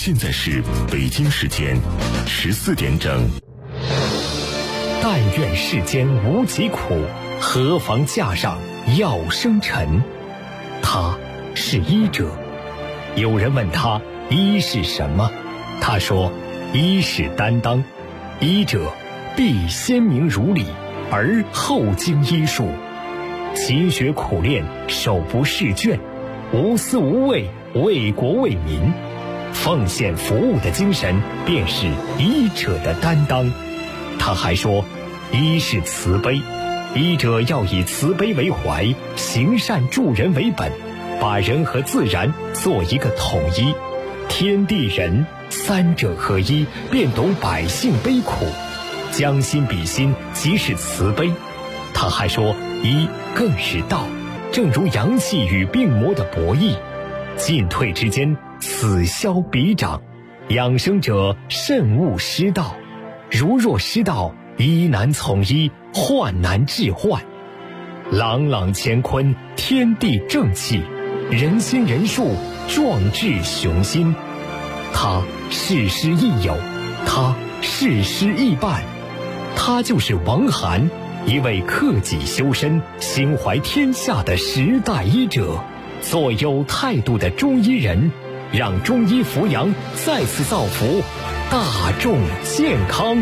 现在是北京时间14点整。 但愿世间无疾苦，何妨架上药生尘。他是医者。有人问他医是什么，他说医是担当，医者必先明如理，而后经医术，勤学苦练，手不释卷，无私无畏，为国为民，奉献服务的精神便是医者的担当。他还说医是慈悲，医者要以慈悲为怀，行善助人为本，把人和自然做一个统一，天地人三者合一，便懂百姓悲苦，将心比心，即是慈悲。他还说医更是道，正如阳气与病魔的博弈，进退之间，此消彼长，养生者慎勿失道，如若失道，医难从医，患难治患。朗朗乾坤，天地正气，人心人术，壮志雄心。他事师亦友，他事师亦伴，他就是王涵，一位克己修身、心怀天下的时代医者，做有态度的中医人，让中医扶阳再次造福大众健康。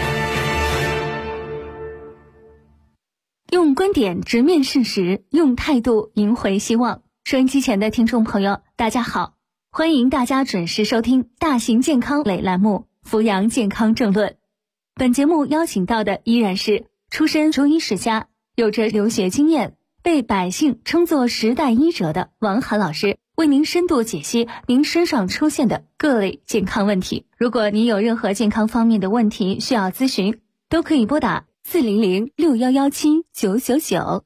用观点直面事实，用态度赢回希望。收音机前的听众朋友，大家好，欢迎大家准时收听大型健康类栏目《扶阳健康政论》。本节目邀请到的依然是出身中医世家，有着留学经验，被百姓称作时代医者的王涵老师，为您深度解析您身上出现的各类健康问题。如果您有任何健康方面的问题需要咨询，都可以拨打400611799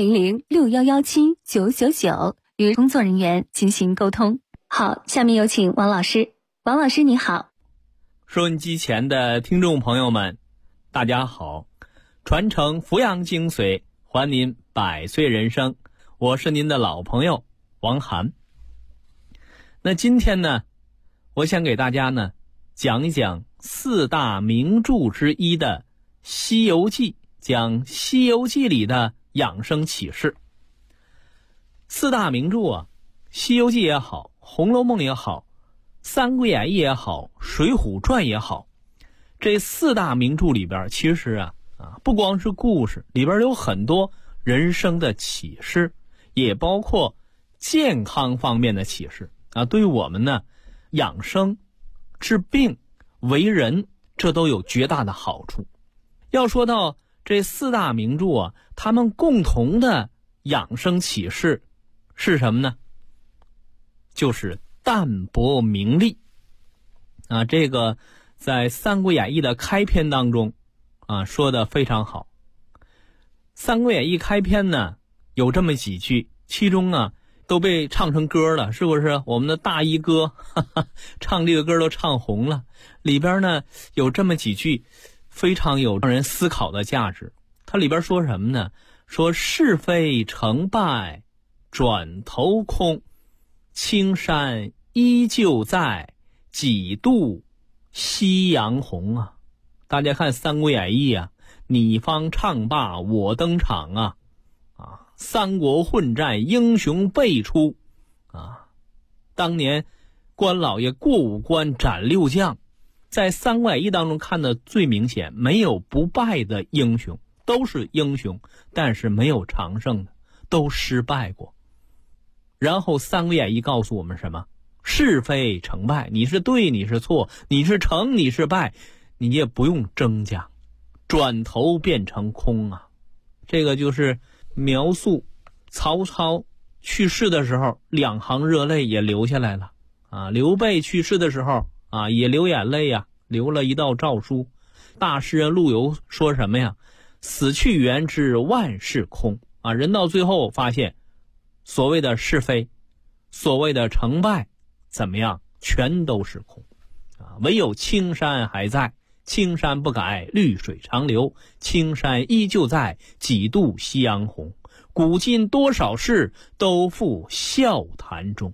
400611799与工作人员进行沟通。好，下面有请王老师。王老师你好。 收音机前的听众朋友们，大家好，传承扶阳精髓，还您百岁人生，我是您的老朋友王涵。那今天呢，我想给大家呢讲一讲四大名著之一的《西游记》，讲《西游记》里的养生启示。四大名著啊，《西游记》也好，《红楼梦》也好，《三国演义》也好，《水浒传》也好，这四大名著里边，其实不光是故事，里边有很多人生的启示，也包括健康方面的启示啊，对于我们呢养生、治病、为人，这都有绝大的好处。要说到这四大名著啊，他们共同的养生启示是什么呢？就是淡泊名利啊，这个在《三国演义》的开篇当中啊说的非常好。《三国演义》开篇呢有这么几句，其中啊都被唱成歌了，是不是？我们的大衣哥唱这个歌都唱红了。里边呢有这么几句非常有让人思考的价值。它里边说什么呢？说是非成败转头空，青山依旧在，几度夕阳红啊。大家看《三国演义》啊，你方唱罢我登场啊，三国混战英雄辈出啊。当年关老爷过五关斩六将，在《三国演义》当中看的最明显，没有不败的英雄，都是英雄，但是没有常胜的，都失败过。然后《三国演义》告诉我们什么？是非成败，你是对你是错，你是成你是败，你也不用争讲，转头变成空啊。这个就是描述曹操去世的时候，两行热泪也流下来了啊。刘备去世的时候啊，也流眼泪呀，留了一道诏书。大诗人陆游说什么呀？死去元知万事空啊。人到最后发现，所谓的是非，所谓的成败，怎么样，全都是空啊。唯有青山还在，青山不改，绿水长流，青山依旧在，几度夕阳红。古今多少事，都付笑谈中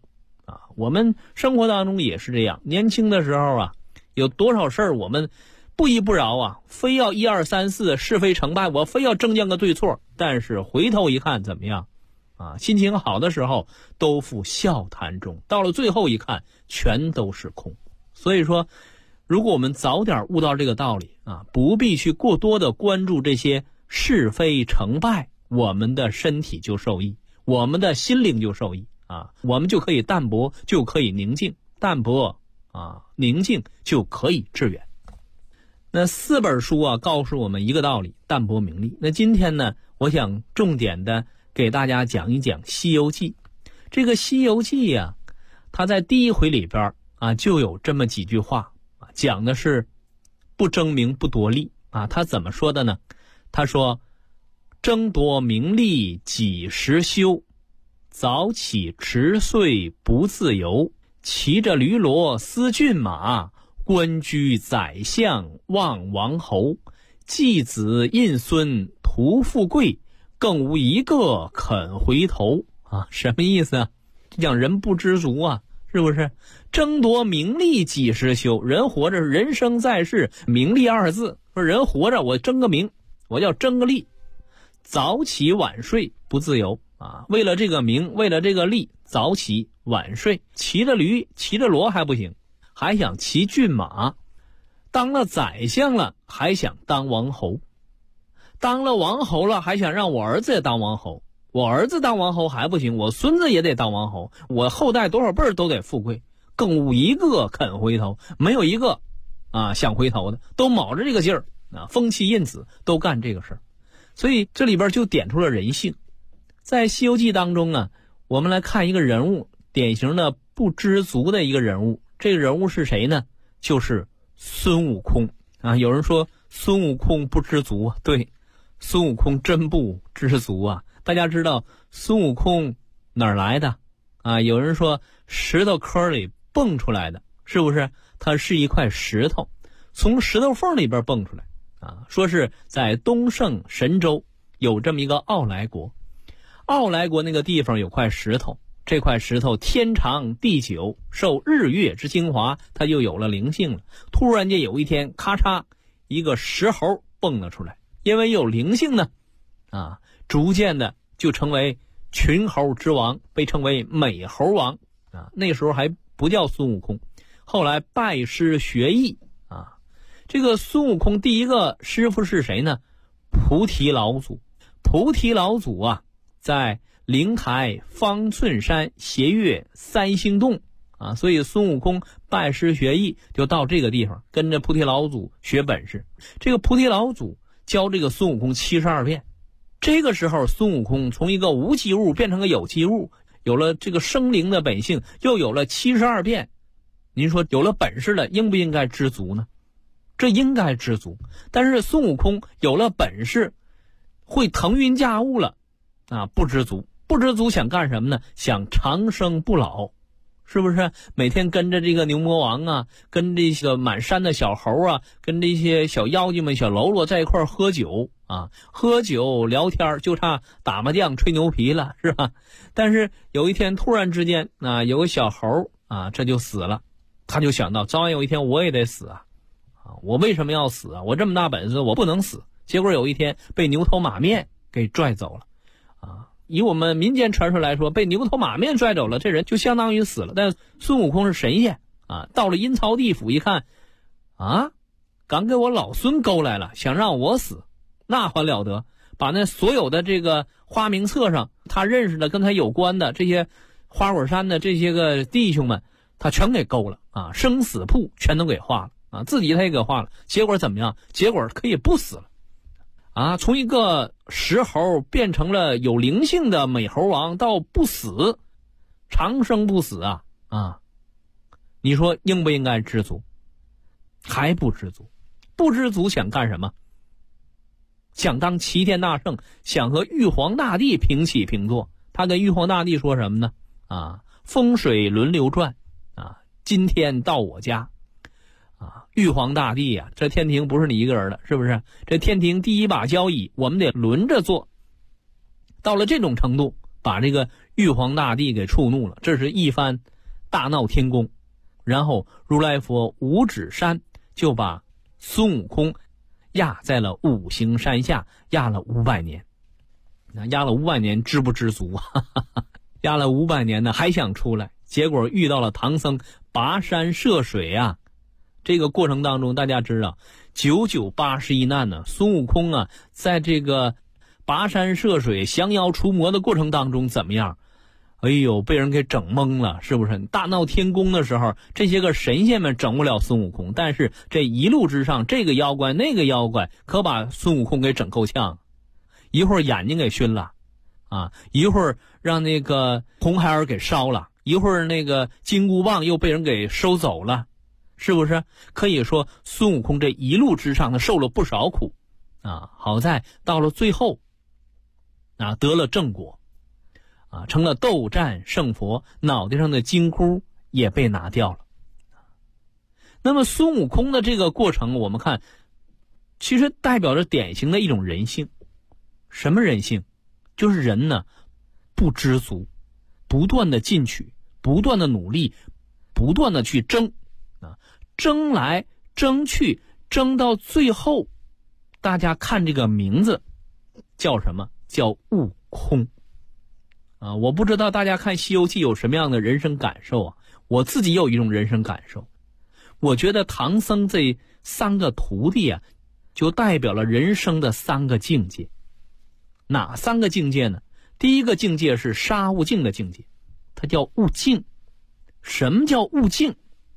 我们生活当中也是这样，年轻的时候啊，有多少事儿我们不依不饶啊，非要1、2、3、4是非成败，我非要争辩个对错。但是回头一看怎么样心情好的时候都付笑谈中，到了最后一看全都是空。所以说如果我们早点悟到这个道理不必去过多的关注这些是非成败，我们的身体就受益，我们的心灵就受益我们就可以淡泊，就可以宁静，淡泊宁静就可以致远。那4本书告诉我们一个道理，淡泊名利。那今天呢，我想重点的给大家讲一讲《西游记》。这个《西游记》它在第1回里边就有这么几句话讲的是不争名不夺利他怎么说的呢？他说：争夺名利几时休，早起迟睡不自由，骑着驴骡思骏马，官居宰相望王侯，继子印孙图富贵，更无一个肯回头什么意思讲人不知足是不是？争夺名利几时休，人活着，人生在世，名利2字，说人活着我争个名，我要争个利，早起晚睡不自由为了这个名，为了这个利，早起晚睡，骑着驴骑着骡还不行，还想骑骏马，当了宰相了还想当王侯，当了王侯了还想让我儿子也当王侯，我儿子当王侯还不行，我孙子也得当王侯，我后代多少辈儿都得富贵，更无一个肯回头，没有一个想回头的，都卯着这个劲儿封妻印子都干这个事儿。所以这里边就点出了人性。在《西游记》当中我们来看一个人物，典型的不知足的一个人物。这个人物是谁呢？就是孙悟空有人说孙悟空不知足对，孙悟空真不知足大家知道孙悟空哪儿来的有人说石头坑里蹦出来的，是不是？它是一块石头，从石头缝里边蹦出来说是在东胜神州有这么一个傲来国，傲来国那个地方有块石头，这块石头天长地久，受日月之精华，它就有了灵性了。突然间有一天咔嚓一个石猴蹦了出来，因为有灵性呢逐渐的就成为群猴之王，被称为美猴王那时候还不叫孙悟空，后来拜师学艺这个孙悟空第一个师傅是谁呢？菩提老祖。菩提老祖在灵台方寸山斜月3星洞所以孙悟空拜师学艺就到这个地方跟着菩提老祖学本事。这个菩提老祖教这个孙悟空72变。这个时候孙悟空从一个无机物变成个有机物，有了这个生灵的本性，又有了72变，您说有了本事了，应不应该知足呢？这应该知足。但是孙悟空有了本事，会腾云驾雾了不知足。不知足想干什么呢？想长生不老，是不是？每天跟着这个牛魔王跟这个满山的小猴跟这些小妖精们小喽啰在一块喝酒喝酒聊天，就差打麻将吹牛皮了，是吧？但是有一天突然之间有个小猴这就死了，他就想到早晚有一天我也得死我为什么要死我这么大本事我不能死。结果有一天被牛头马面给拽走了以我们民间传说来说，被牛头马面拽走了，这人就相当于死了。但孙悟空是神仙到了阴曹地府一看刚给我老孙勾来了，想让我死，那还了得？把那所有的这个花名册上他认识的跟他有关的这些花果山的这些个弟兄们，他全给勾了生死簿全都给画了自己他也给画了。结果怎么样？结果可以不死了从一个石猴变成了有灵性的美猴王，到不死，长生不死你说应不应该知足？还不知足。不知足想干什么？想当齐天大圣，想和玉皇大帝平起平坐。他跟玉皇大帝说什么呢？风水轮流转今天到我家玉皇大帝这天庭不是你一个人的，是不是？这天庭第一把交椅我们得轮着坐。到了这种程度，把这个玉皇大帝给触怒了，这是一番大闹天宫，然后如来佛五指山就把孙悟空压在了五行山下，压了500年。压了500年知不知足啊？压了500年呢，还想出来，结果遇到了唐僧跋山涉水啊。这个过程当中，大家知道9981难呢，孙悟空啊，在这个跋山涉水、降妖除魔的过程当中怎么样？哎呦，被人给整懵了，是不是？大闹天宫的时候，这些个神仙们整不了孙悟空，但是这一路之上，这个妖怪那个妖怪可把孙悟空给整够呛。一会儿眼睛给熏了啊，一会儿让那个红孩儿给烧了，一会儿那个金箍棒又被人给收走了，是不是？可以说孙悟空这一路之上他受了不少苦啊，好在到了最后啊得了正果啊，成了斗战胜佛，脑袋上的金箍也被拿掉了。那么孙悟空的这个过程我们看其实代表着典型的一种人性。什么人性？就是人呢不知足，不断的进取，不断的努力，不断的去争啊，争来争去，争到最后，大家看这个名字叫什么？叫悟空啊！我不知道大家看《西游记》有什么样的人生感受啊？我自己有一种人生感受，我觉得唐僧这3个徒弟啊，就代表了人生的3个境界。哪3个境界呢？第一个境界是杀悟净的境界，它叫悟净。什么叫悟净？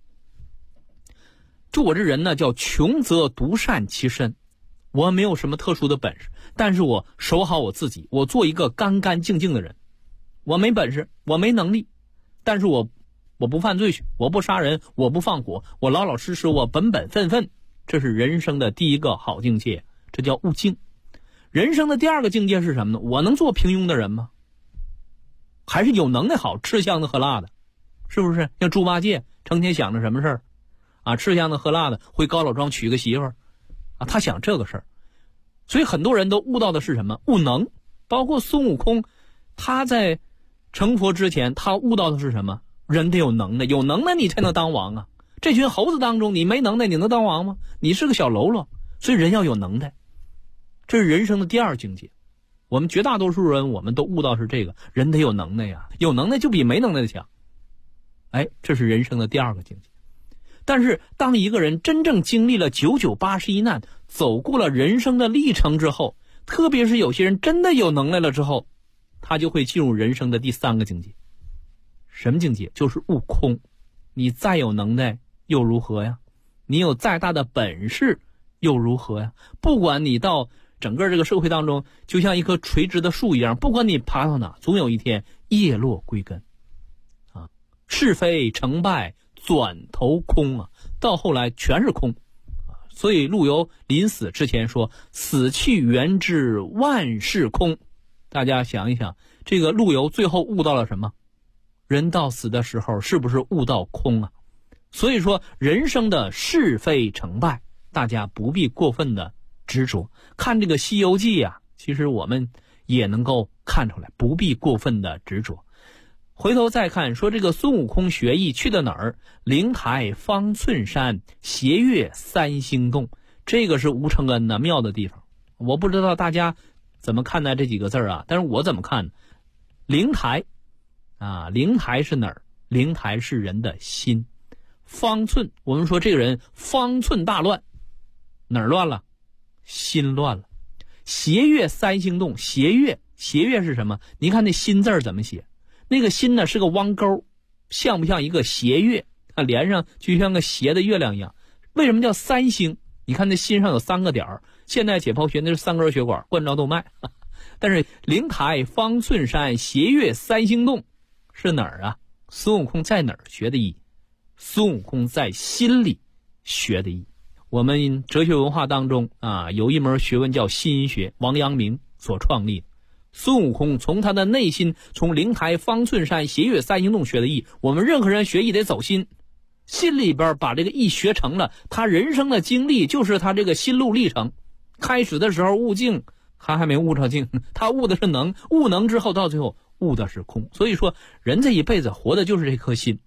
就我这人呢，叫穷则独善其身，我没有什么特殊的本事，但是我守好我自己，我做一个干干净净的人。我没本事，我没能力，但是我不犯罪去，我不杀人，我不放火，我老老实实，我本本分分，这是人生的第一个好境界，这叫悟净。人生的第2个境界是什么呢？我能做平庸的人吗？还是有能耐好，吃香的喝辣的，是不是？像猪八戒成天想着什么事儿啊？吃香的喝辣的，回高老庄娶个媳妇儿啊，他想这个事儿。所以很多人都悟到的是什么？悟能。包括孙悟空，他在成佛之前，他悟到的是什么？人得有能耐，有能耐你才能当王啊！这群猴子当中，你没能耐，你能当王吗？你是个小喽啰，所以人要有能耐。这是人生的第2境界。我们绝大多数人，我们都悟到是这个，人得有能耐呀，有能耐就比没能耐的强。哎，这是人生的第2个境界。但是当一个人真正经历了9981难，走过了人生的历程之后，特别是有些人真的有能耐了之后，他就会进入人生的第3个境界。什么境界？就是悟空。你再有能耐又如何呀？你有再大的本事又如何呀？不管你到整个这个社会当中，就像一棵垂直的树一样，不管你爬到哪，总有一天叶落归根啊！是非成败转头空啊，到后来全是空啊！所以陆游临死之前说：“死去元知万事空。”大家想一想，这个陆游最后悟到了什么？人到死的时候，是不是悟到空啊？所以说，人生的是非成败，大家不必过分的执着。看这个《西游记》啊，其实我们也能够看出来，不必过分的执着。回头再看，说这个孙悟空学艺去的哪儿？灵台方寸山，斜月三星洞。这个是吴承恩的妙的地方。我不知道大家怎么看待这几个字啊？但是我怎么看呢？灵台啊，灵台是哪儿？灵台是人的心。方寸，我们说这个人方寸大乱，哪儿乱了？心乱了。斜月三星洞，斜月是什么？你看那心字怎么写？那个心呢是个弯钩，像不像一个斜月？它连上就像个斜的月亮一样。为什么叫三星？你看那心上有3个点儿，现代解剖学那是3根血管冠状动脉。但是灵台方寸山，斜月三星洞是哪儿啊？孙悟空在哪儿学的艺？孙悟空在心里学的艺。我们哲学文化当中啊，有一门学问叫心学，王阳明所创立的。孙悟空从他的内心，从灵台方寸山斜月三星洞学的艺。我们任何人学艺得走心，心里边把这个艺学成了，他人生的经历就是他这个心路历程。开始的时候悟净，他还没悟着净，他悟的是能，悟能之后到最后悟的是空。所以说人这一辈子活的就是这颗心，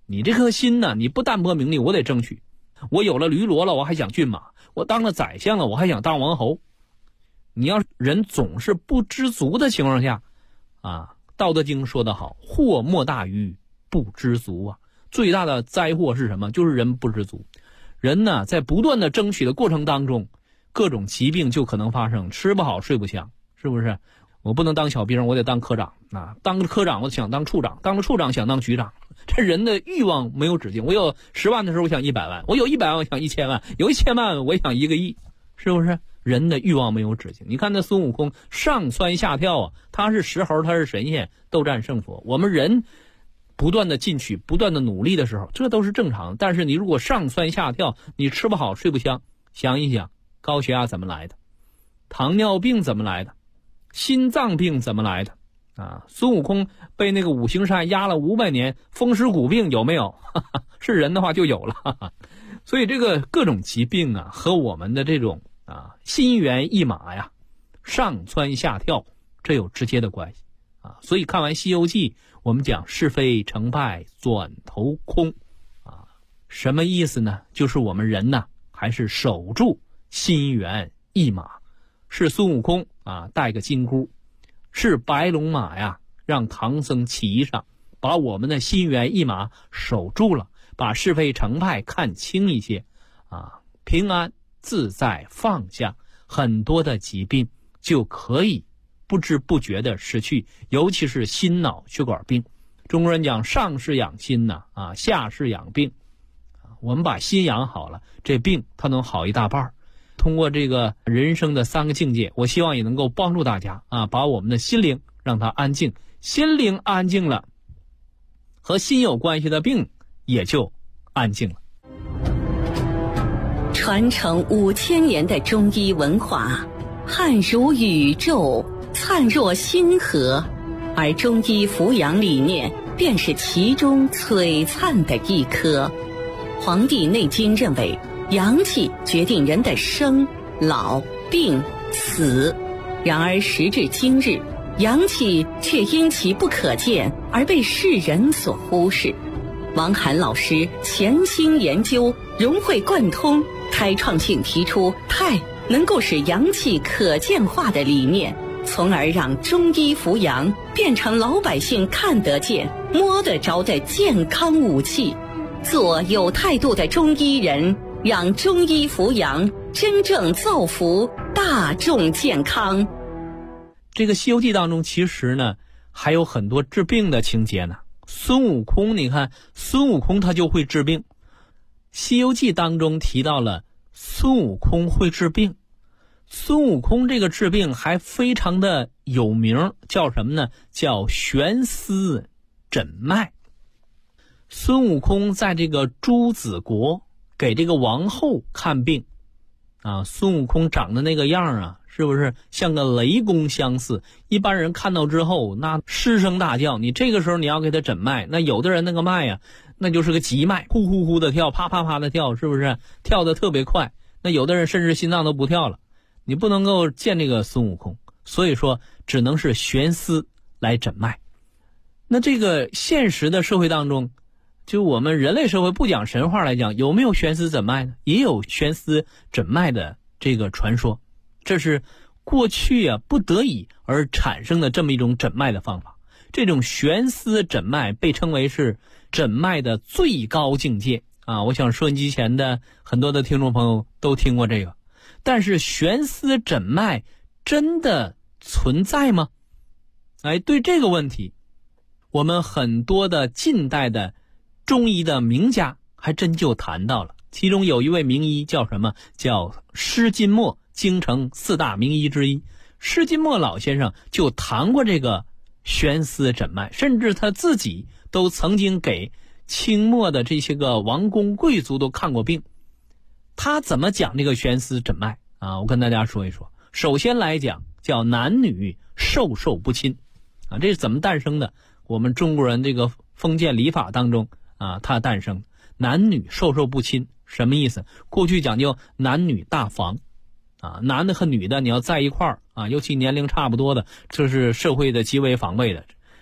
你这颗心呢，你不淡泊名利，我得争取。我有了驴骡了，我还想骏马；我当了宰相了，我还想当王侯。你要人总是不知足的情况下，道德经说得好，祸莫大于不知足啊。最大的灾祸是什么？就是人不知足。人呢，在不断的争取的过程当中，各种疾病就可能发生，吃不好睡不香，是不是？我不能当小兵，我得当科长啊！当了科长，我想当处长；当了处长，想当局长。这人的欲望没有止境。我有10万的时候，我想100万；我有100万，我想1000万；有1000万，我想1个亿，是不是？人的欲望没有止境。你看那孙悟空上蹿下跳啊，他是石猴，他是神仙，斗战胜佛。我们人不断的进取，不断的努力的时候，这都是正常的。但是你如果上蹿下跳，你吃不好睡不香，想一想，高血压怎么来的？糖尿病怎么来的？心脏病怎么来的？孙悟空被那个五行山压了500年，风湿骨病有没有？是人的话就有了。所以这个各种疾病啊，和我们的这种心猿意马呀，上蹿下跳，这有直接的关系所以看完《西游记》，我们讲是非成败转头空什么意思呢？就是我们人呢，还是守住心猿意马。是孙悟空带个金箍，是白龙马呀，让唐僧骑上，把我们的心猿意马守住了，把是非成败看清一些平安自在放下，很多的疾病就可以不知不觉的失去，尤其是心脑血管病。中国人讲上是养心下是养病我们把心养好了，这病它能好一大半。通过这个人生的3个境界，我希望也能够帮助大家把我们的心灵让它安静，心灵安静了，和心有关系的病也就安静了。 传承5000年的中医文化，汉如宇宙，灿若星河，而中医扶阳理念便是其中璀璨的一颗。《黄帝内经》认为，阳气决定人的生、老、病、死。然而时至今日，阳气却因其不可见而被世人所忽视。王涵老师潜心研究，融会贯通，开创性提出太能够使阳气可见化的理念，从而让中医扶阳变成老百姓看得见、摸得着的健康武器。做有态度的中医人，让中医扶阳真正造福大众健康。 这个《西游记》当中其实呢还有很多治病的情节呢。孙悟空，你看孙悟空他就会治病，《西游记》当中提到了孙悟空会治病。孙悟空这个治病还非常的有名，叫什么呢？叫悬丝诊脉。孙悟空在这个朱子国给这个王后看病孙悟空长得那个样是不是像个雷公相似？一般人看到之后那失声大叫。你这个时候你要给他诊脉，那有的人那个脉那就是个急脉，呼呼呼的跳，啪啪啪的跳，是不是跳得特别快？那有的人甚至心脏都不跳了。你不能够见这个孙悟空，所以说只能是悬丝来诊脉。那这个现实的社会当中，就我们人类社会不讲神话来讲，有没有悬丝诊脉呢？也有悬丝诊脉的这个传说，这是过去不得已而产生的这么一种诊脉的方法。这种悬丝诊脉被称为是诊脉的最高境界我想收音机前的很多的听众朋友都听过这个。但是悬丝诊脉真的存在吗？对这个问题，我们很多的近代的中医的名家还真就谈到了。其中有一位名医叫什么？叫施金墨，京城4大名医之一。施金墨老先生就谈过这个悬丝诊脉，甚至他自己都曾经给清末的这些个王公贵族都看过病。他怎么讲这个悬丝诊脉我跟大家说一说。首先来讲，叫男女授受不亲这是怎么诞生的？我们中国人这个封建礼法当中它诞生男女授受不亲。什么意思？过去讲究男女大防男的和女的你要在一块儿尤其年龄差不多的，这是社会的极为防备的。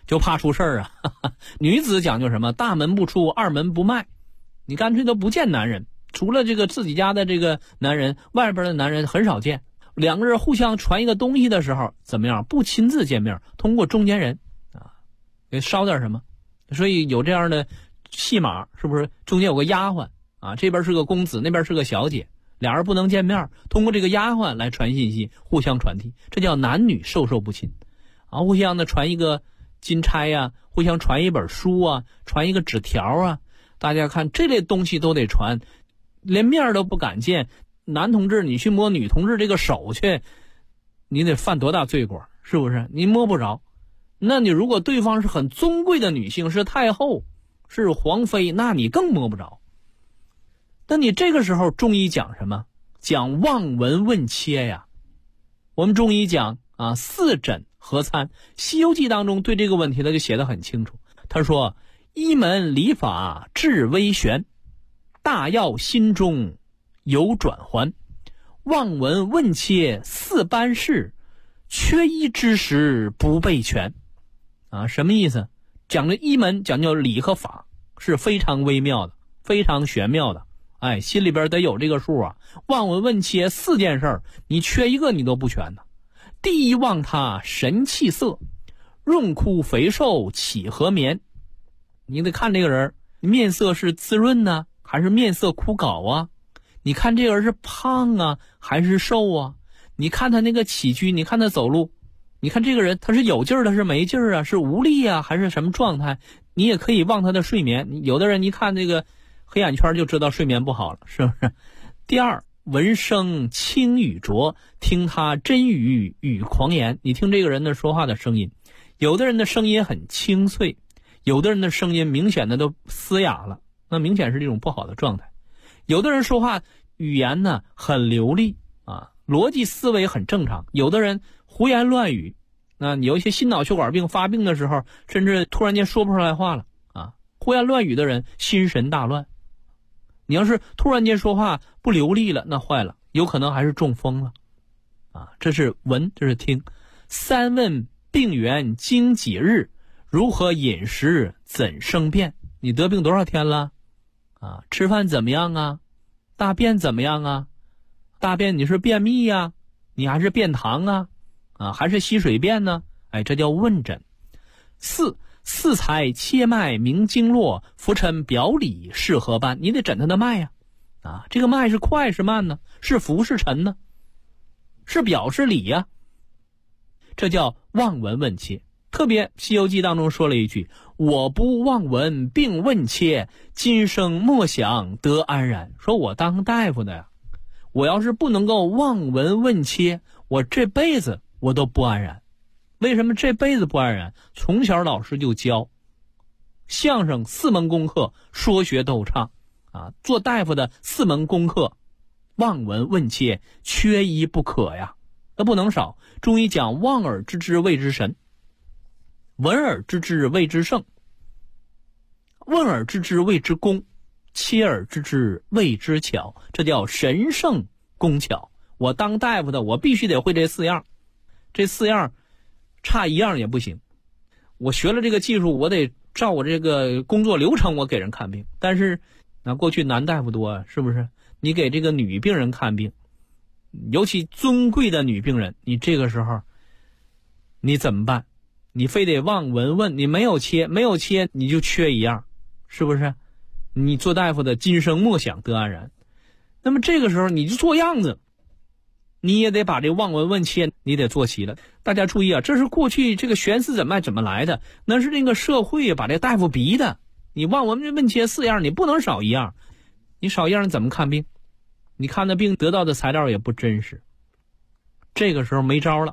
就怕出事儿啊。女子讲究什么？大门不出，二门不迈，你干脆都不见男人，除了这个自己家的这个男人，外边的男人很少见。两个人互相传一个东西的时候，怎么样？不亲自见面，通过中间人啊，给捎点什么。所以有这样的戏码，是不是？中间有个丫鬟啊，这边是个公子，那边是个小姐，俩人不能见面，通过这个丫鬟来传信息，互相传递，这叫男女授受不亲啊。互相的传一个金钗呀，互相传一本书啊，传一个纸条啊。大家看这类东西都得传，连面都不敢见。男同志你去摸女同志这个手去，你得犯多大罪过，是不是？你摸不着。那你如果对方是很尊贵的女性，是太后，是皇妃，那你更摸不着。那你这个时候中医讲什么？讲望闻问切呀。我们中医讲啊，四诊合参，西游记当中对这个问题他就写得很清楚。他说，一门理法至微玄，大要心中有转还，望闻问切四般事，缺一之时不备全啊。什么意思？讲的一门讲究理和法，是非常微妙的，非常玄妙的。哎，心里边得有这个数啊。望闻问切四件事，你缺一个你都不全呢。第一，望他神气色，润枯肥瘦起何眠。你得看这个人面色是滋润呢，还是面色枯槁啊？你看这个人是胖啊还是瘦啊？你看他那个起居，你看他走路，你看这个人他是有劲儿，他是没劲儿啊，是无力啊还是什么状态？你也可以望他的睡眠，有的人一看这个黑眼圈就知道睡眠不好了，是不是？第二，闻声轻语浊，听他真语语狂言。你听这个人的说话的声音，有的人的声音很清脆，有的人的声音明显的都嘶哑了，那明显是这种不好的状态。有的人说话语言呢很流利啊，逻辑思维很正常，有的人胡言乱语，那有一些心脑血管病发病的时候，甚至突然间说不出来话了啊。胡言乱语的人心神大乱，你要是突然间说话不流利了，那坏了，有可能还是中风了啊。这是闻，这是听。三，问病源经几日，如何饮食怎生变。你得病多少天了啊？吃饭怎么样啊？大便怎么样啊？大便你是便秘呀，你还是便溏啊？啊，还是稀水便呢？哎，这叫问诊。四才切脉明经络，浮沉表里是何般。你得诊他的脉呀，啊，这个脉是快是慢呢？是浮是沉呢？是表是里呀？这叫望闻问切。特别《西游记》当中说了一句，我不望闻并问切，今生莫想得安然。说我当大夫的呀，我要是不能够望闻问切，我这辈子我都不安然。为什么这辈子不安然？从小老师就教相声4门功课，说学逗唱啊，做大夫的4门功课，望闻问切缺一不可呀，那不能少。中医讲望而知之谓之神，闻而知之谓之圣，问而知之谓之功，切而知之谓之巧。这叫神圣工巧。我当大夫的，我必须得会这4样，这4样差1样也不行。我学了这个技术，我得照我这个工作流程我给人看病。但是那过去男大夫多啊，是不是？你给这个女病人看病，尤其尊贵的女病人，你这个时候你怎么办？你非得望闻问，你没有切你就缺1样，是不是？你做大夫的今生莫想得安然。那么这个时候你就做样子，你也得把这望闻问切你得做齐了。大家注意啊，这是过去这个悬丝诊脉怎么来的？那是那个社会把这大夫逼的。你望闻问切4样，你不能少1样，你少1样怎么看病？你看的病得到的材料也不真实。这个时候没招了，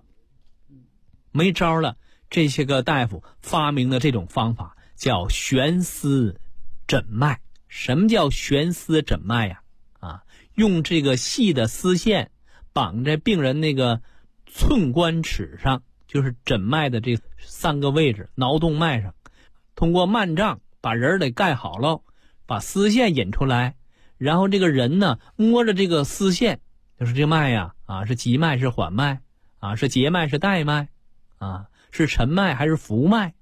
这些个大夫发明的这种方法叫悬丝诊脉。什么叫悬丝诊脉呀？啊，用这个细的丝线绑在病人那个寸关尺上，就是诊脉的这3个位置，桡动脉上，通过幔帐把人给盖好了，把丝线引出来，然后这个人呢摸着这个丝线，就是这脉呀，啊，是急脉是缓脉，啊，是结脉是带脉，啊，是沉脉还是浮脉，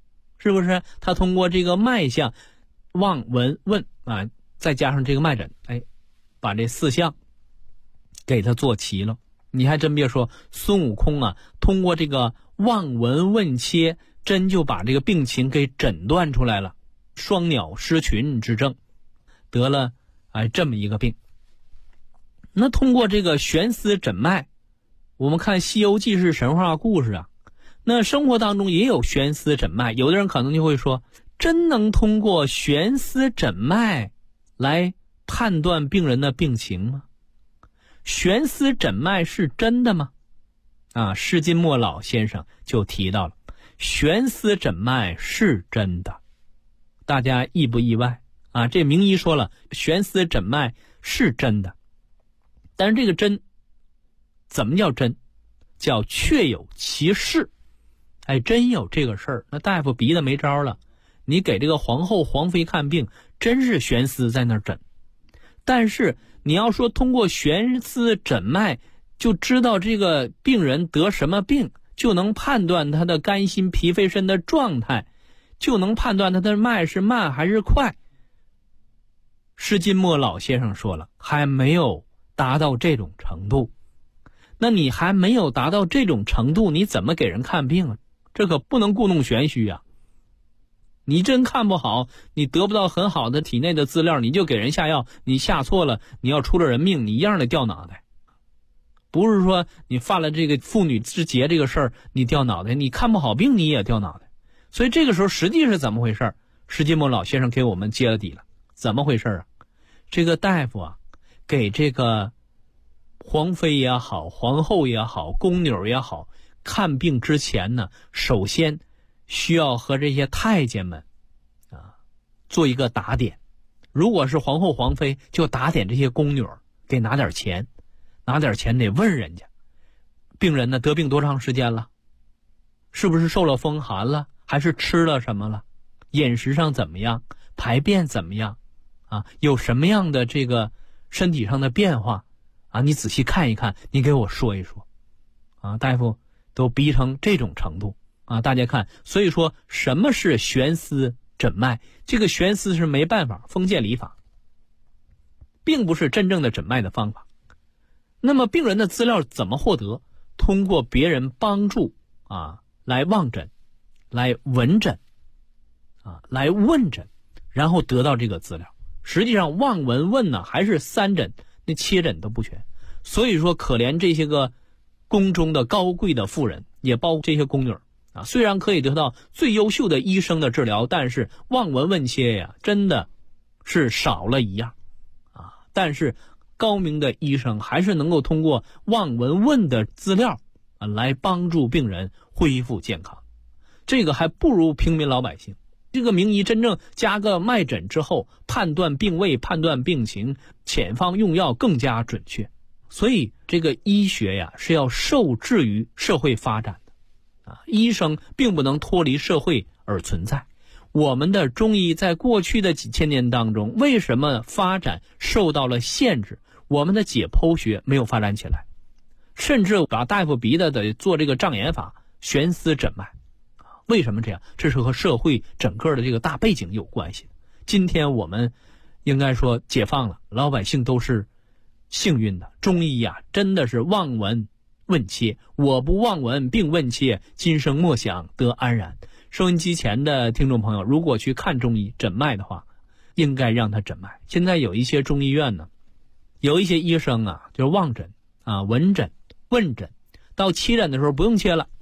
是不是？他通过这个脉象望闻问啊，再加上这个脉诊，把这4项给他做齐了。你还真别说，孙悟空啊，通过这个望闻问切，真就把这个病情给诊断出来了，双鸟失群之症，得了这么一个病。那通过这个悬丝诊脉，我们看《西游记》是神话故事啊，那生活当中也有悬丝诊脉。有的人可能就会说，真能通过悬丝诊脉来判断病人的病情吗？悬丝诊脉是真的吗？施金墨老先生就提到了，悬丝诊脉是真的。大家意不意外啊？这名医说了，悬丝诊脉是真的。但是这个真，怎么叫真？叫确有其事。真有这个事儿，那大夫逼得没招了，你给这个皇后皇妃看病，真是悬丝在那儿诊。但是你要说通过悬丝诊脉就知道这个病人得什么病，就能判断他的肝心脾肺肾的状态，就能判断他的脉是慢还是快。施金墨老先生说了，还没有达到这种程度。那你还没有达到这种程度，你怎么给人看病啊？这可不能故弄玄虚啊。你真看不好，你得不到很好的体内的资料，你就给人下药，你下错了，你要出了人命，你一样的掉脑袋。不是说你犯了这个妇女之节这个事儿你掉脑袋，你看不好病你也掉脑袋。所以这个时候实际是怎么回事？施金墨老先生给我们揭了底了。怎么回事啊？这个大夫啊，给这个皇妃也好，皇后也好，宫女也好，看病之前呢，首先需要和这些太监们做一个打点。如果是皇后皇妃，就打点这些宫女，给拿点钱，拿点钱得问人家，病人呢得病多长时间了，是不是受了风寒了，还是吃了什么了，饮食上怎么样，排便怎么样有什么样的这个身体上的变化你仔细看一看，你给我说一说大夫都逼成这种程度大家看。所以说什么是悬丝诊脉？这个悬丝是没办法，封建礼法，并不是真正的诊脉的方法。那么病人的资料怎么获得？通过别人帮助来望诊，来闻诊来问诊，然后得到这个资料。实际上望闻问呢还是3诊，那切诊都不全。所以说可怜这些个宫中的高贵的妇人，也包括这些宫女虽然可以得到最优秀的医生的治疗，但是望闻问切呀，真的是少了一样但是高明的医生还是能够通过望闻问的资料来帮助病人恢复健康。这个还不如平民老百姓。这个名医真正加个脉诊之后，判断病位，判断病情，遣方用药更加准确。所以这个医学呀是要受制于社会发展的医生并不能脱离社会而存在。我们的中医在过去的几千年当中，为什么发展受到了限制？我们的解剖学没有发展起来，甚至把大夫逼得做这个障眼法，悬丝诊脉。为什么这样？这是和社会整个的这个大背景有关系的。今天我们应该说解放了，老百姓都是幸运的。中医真的是望闻问切，我不望闻并问切，今生莫想得安然。收音机前的听众朋友，如果去看中医诊脉的话，应该让他诊脉。现在有一些中医院呢，有一些医生就是望诊闻诊问诊，到切诊的时候不用切了，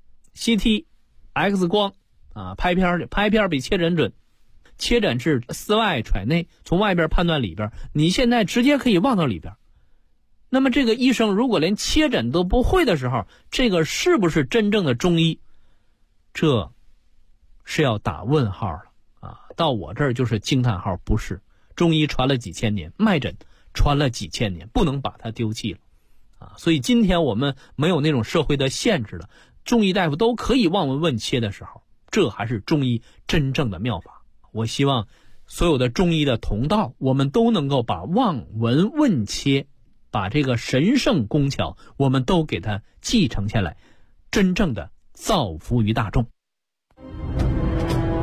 CT X 光拍片去，拍片比切诊准。切诊是丝外揣内，从外边判断里边，你现在直接可以望到里边。那么这个医生如果连切诊都不会的时候，这个是不是真正的中医？这是要打问号了到我这儿就是惊叹号。不是，中医传了几千年，脉诊传了几千年，不能把它丢弃了所以今天我们没有那种社会的限制了，中医大夫都可以望闻问切的时候，这还是中医真正的妙法。我希望所有的中医的同道，我们都能够把望闻问切，把这个神圣工巧我们都给它继承下来，真正的造福于大众。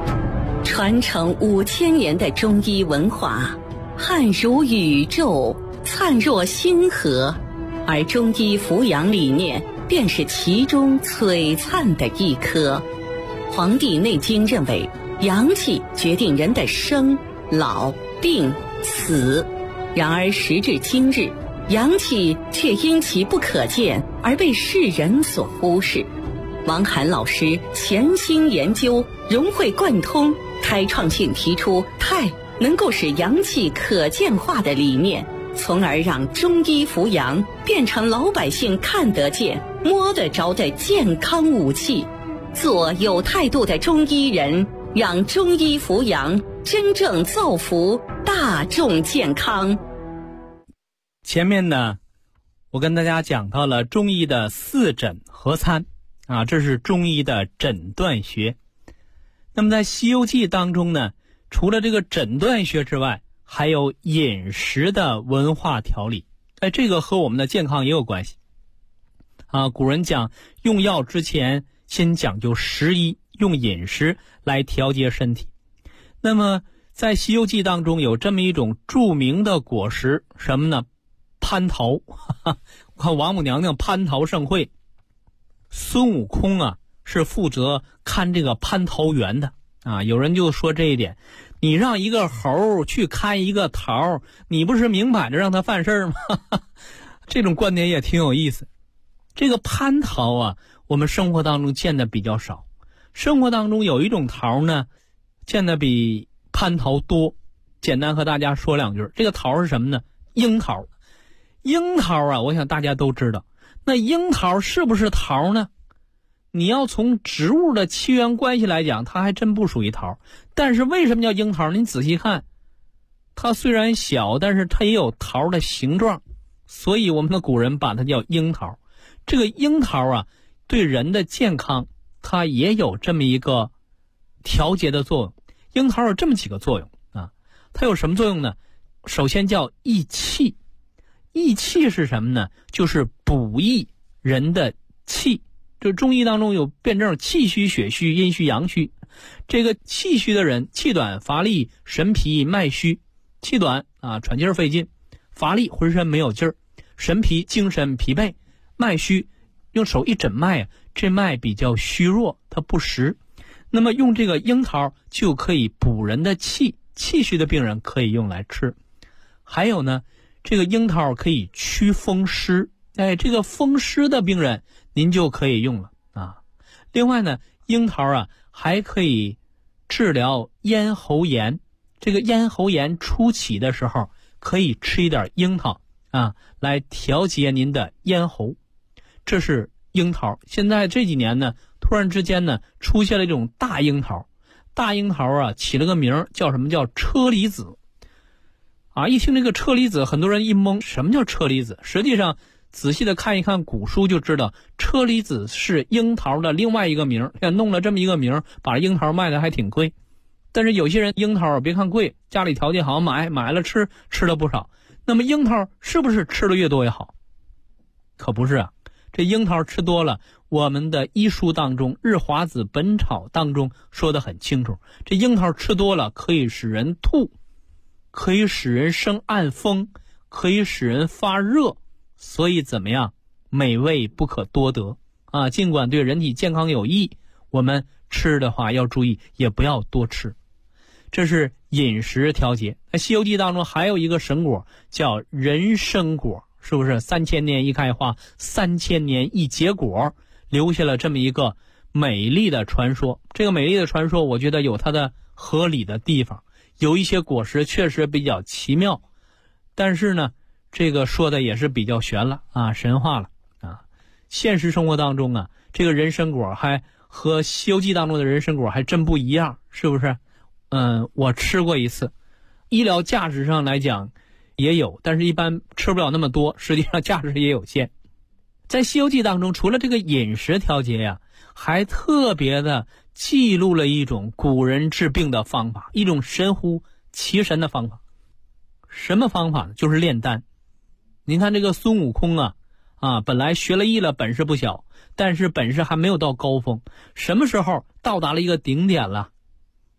传承5000年的中医文化，汉如宇宙，灿若星河，而中医扶阳理念便是其中璀璨的一颗。《黄帝内经》认为，阳气决定人的生、老、病、死。然而时至今日，阳气却因其不可见而被世人所忽视。王涵老师潜心研究，融会贯通，开创性提出太能够使阳气可见化的理念，从而让中医扶阳变成老百姓看得见、摸得着的健康武器。做有态度的中医人，让中医扶阳真正造福大众健康。 前面呢，我跟大家讲到了中医的四诊合参这是中医的诊断学。那么在《西游记》当中呢，除了这个诊断学之外，还有饮食的文化调理。这个和我们的健康也有关系古人讲，用药之前先讲究食医，用饮食来调节身体。那么在《西游记》当中有这么一种著名的果实，什么呢？蟠桃。看王母娘娘蟠桃盛会，孙悟空是负责看这个蟠桃园的有人就说这一点，你让一个猴去看一个桃，你不是明摆着让他犯事儿吗？这种观点也挺有意思。这个蟠桃我们生活当中见的比较少。生活当中有一种桃呢，见的比蟠桃多。简单和大家说两句，这个桃是什么呢？樱桃。樱桃我想大家都知道。那樱桃是不是桃呢？你要从植物的起源关系来讲，它还真不属于桃。但是为什么叫樱桃？你仔细看，它虽然小，但是它也有桃的形状，所以我们的古人把它叫樱桃。这个樱桃对人的健康它也有这么一个调节的作用。樱桃有这么几个作用它有什么作用呢？首先叫益气。益气是什么呢？就是补益人的气。就中医当中有辩证气虚、血虚、阴虚、阳虚。这个气虚的人，气短、乏力、神疲、脉虚。气短喘气儿费劲；乏力，浑身没有劲儿；神疲，精神疲惫；脉虚，用手一诊脉这脉比较虚弱，它不实。那么用这个樱桃就可以补人的气，气虚的病人可以用来吃。还有呢，这个樱桃可以驱风湿，这个风湿的病人您就可以用了另外呢，樱桃还可以治疗咽喉炎。这个咽喉炎初起的时候，可以吃一点樱桃来调节您的咽喉。这是樱桃。现在这几年呢，突然之间呢，出现了一种大樱桃。大樱桃起了个名叫什么？叫车厘子一听这个车厘子，很多人一懵，什么叫车厘子？实际上仔细的看一看古书就知道，车厘子是樱桃的另外一个名，弄了这么一个名，把樱桃卖的还挺贵。但是有些人樱桃别看贵，家里条件好，买了吃了不少。那么樱桃是不是吃的越多越好？可不是这樱桃吃多了，我们的医书当中《日华子本草》当中说得很清楚，这樱桃吃多了可以使人吐，可以使人生暗风，可以使人发热。所以怎么样？美味不可多得尽管对人体健康有益，我们吃的话要注意，也不要多吃。这是饮食调节。在《西游记》当中还有一个神果叫人参果，是不是3000年一开花，3000年一结果，留下了这么一个美丽的传说。这个美丽的传说我觉得有它的合理的地方，有一些果实确实比较奇妙，但是呢这个说的也是比较玄了神话了现实生活当中这个人参果还和《西游记》当中的人参果还真不一样，是不是？我吃过一次，医疗价值上来讲也有，但是一般吃不了那么多，实际上价值也有限。在《西游记》当中，除了这个饮食调节还特别的记录了一种古人治病的方法，一种神乎其神的方法。什么方法呢？就是炼丹。您看这个孙悟空本来学了艺了，本事不小，但是本事还没有到高峰。什么时候到达了一个顶点了？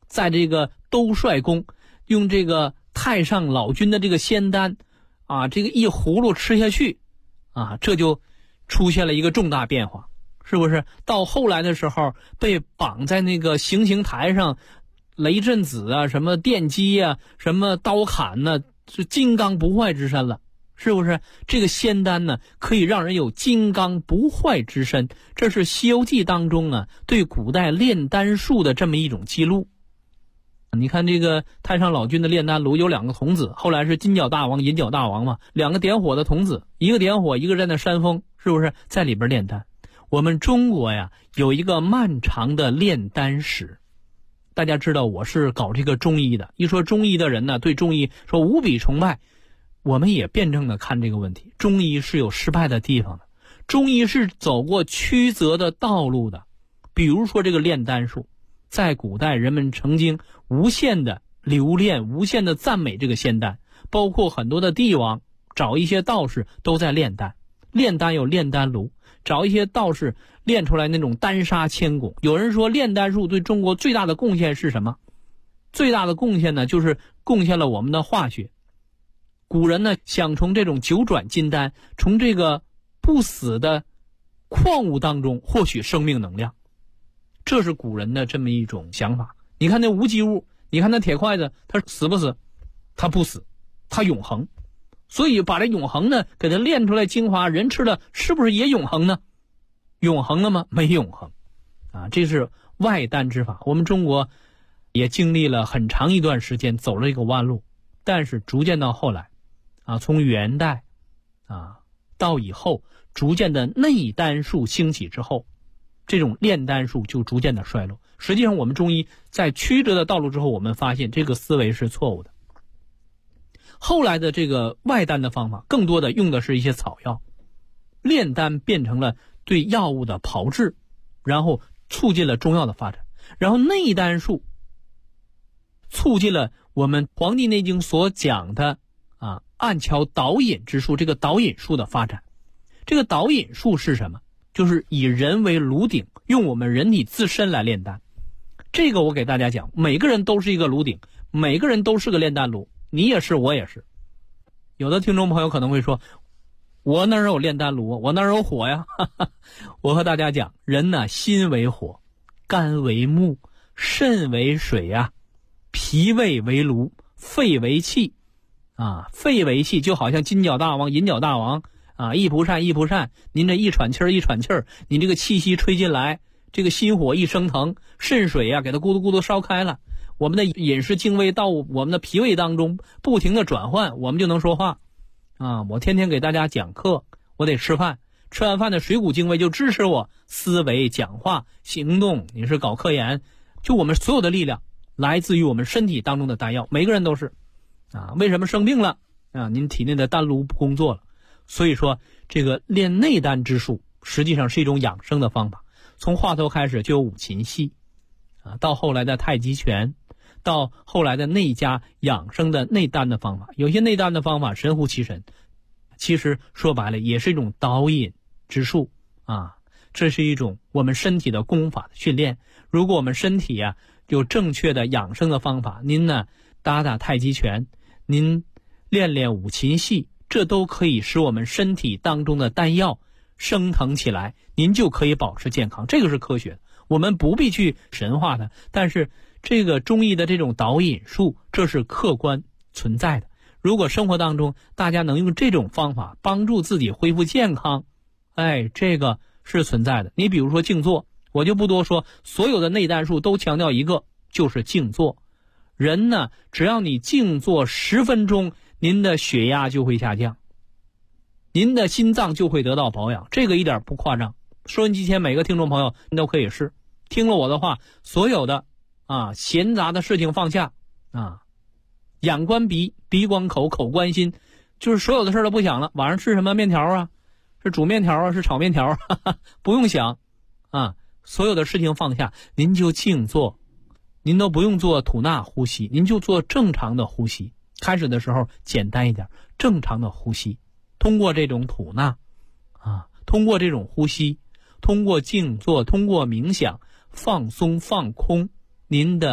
在这个兜率宫用这个太上老君的这个仙丹啊，这个一葫芦吃下去啊，这就出现了一个重大变化，是不是？到后来的时候被绑在那个行刑台上，雷震子啊，什么电击啊，什么刀砍呢，是金刚不坏之身了，是不是？这个仙丹呢，可以让人有金刚不坏之身，这是《西游记》当中啊对古代炼丹术的这么一种记录。你看这个太上老君的炼丹炉有2个童子，后来是金角大王、银角大王嘛，2个点火的童子，一个点火，一个站在山峰，是不是在里边炼丹？我们中国呀有一个漫长的炼丹史。大家知道我是搞这个中医的，一说中医的人呢，对中医说无比崇拜。我们也辩证的看这个问题，中医是有失败的地方的，中医是走过曲折的道路的。比如说这个炼丹术，在古代人们曾经无限的留恋、无限的赞美这个仙丹，包括很多的帝王找一些道士都在炼丹。炼丹有炼丹炉，找一些道士炼出来那种丹砂千汞。有人说炼丹术对中国最大的贡献是什么？最大的贡献呢，就是贡献了我们的化学。古人呢想从这种九转金丹，从这个不死的矿物当中获取生命能量，这是古人的这么一种想法。你看那无机物，你看那铁筷子，它死不死？它不死，它永恒。所以把这永恒呢给它炼出来精华，人吃了是不是也永恒呢？永恒了吗？没永恒啊！这是外丹之法。我们中国也经历了很长一段时间走了一个弯路，但是逐渐到后来啊，从元代啊到以后，逐渐的内丹术兴起之后，这种炼丹术就逐渐的衰落。实际上我们中医在曲折的道路之后，我们发现这个思维是错误的。后来的这个外丹的方法更多的用的是一些草药，炼丹变成了对药物的炮制，然后促进了中药的发展。然后内丹术促进了我们《黄帝内经》所讲的按桥导引之术，这个导引术的发展。这个导引术是什么？就是以人为炉鼎，用我们人体自身来炼丹。这个我给大家讲，每个人都是一个炉鼎，每个人都是个炼丹炉，你也是，我也是。有的听众朋友可能会说，我哪有炼丹炉，我哪有火呀？我和大家讲，人呢，心为火，肝为木，肾为水呀，脾胃为炉，肺为气啊。肺为气就好像金角大王、银角大王啊，一蒲扇一蒲扇，您这一喘气儿一喘气儿，你这个气息吹进来，这个心火一升腾，肾水啊给它咕嘟咕嘟烧开了，我们的饮食精微到我们的脾胃当中不停的转换，我们就能说话啊。我天天给大家讲课，我得吃饭，吃完饭的水谷精微就支持我思维、讲话、行动。你是搞科研，就我们所有的力量来自于我们身体当中的丹药，每个人都是啊。为什么生病了啊？您体内的丹炉不工作了。所以说这个练内丹之术实际上是一种养生的方法。从华佗开始就有五禽戏啊，到后来的太极拳，到后来的内家养生的内丹的方法。有些内丹的方法神乎其神，其实说白了也是一种导引之术啊。这是一种我们身体的功法的训练。如果我们身体有正确的养生的方法，您呢打打太极拳，您练练五禽戏，这都可以使我们身体当中的丹药升腾起来，您就可以保持健康。这个是科学的，我们不必去神化它。但是这个中医的这种导引术，这是客观存在的。如果生活当中大家能用这种方法帮助自己恢复健康，这个是存在的。你比如说静坐，我就不多说，所有的内丹术都强调一个，就是静坐。人呢，只要你静坐10分钟，您的血压就会下降，您的心脏就会得到保养，这个一点不夸张。收音机前每个听众朋友您都可以试，听了我的话，所有的闲杂的事情放下啊，眼观鼻，鼻观口，口观心，就是所有的事都不想了。晚上吃什么面条啊？是煮面条啊？是炒面条？不用想啊，所有的事情放下，您就静坐，您都不用做吐纳呼吸，您就做正常的呼吸。开始的时候简单一点，正常的呼吸，通过这种吐纳通过这种呼吸，通过静坐，通过冥想放松放空您的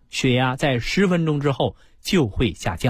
血压在10分钟之后就会下降。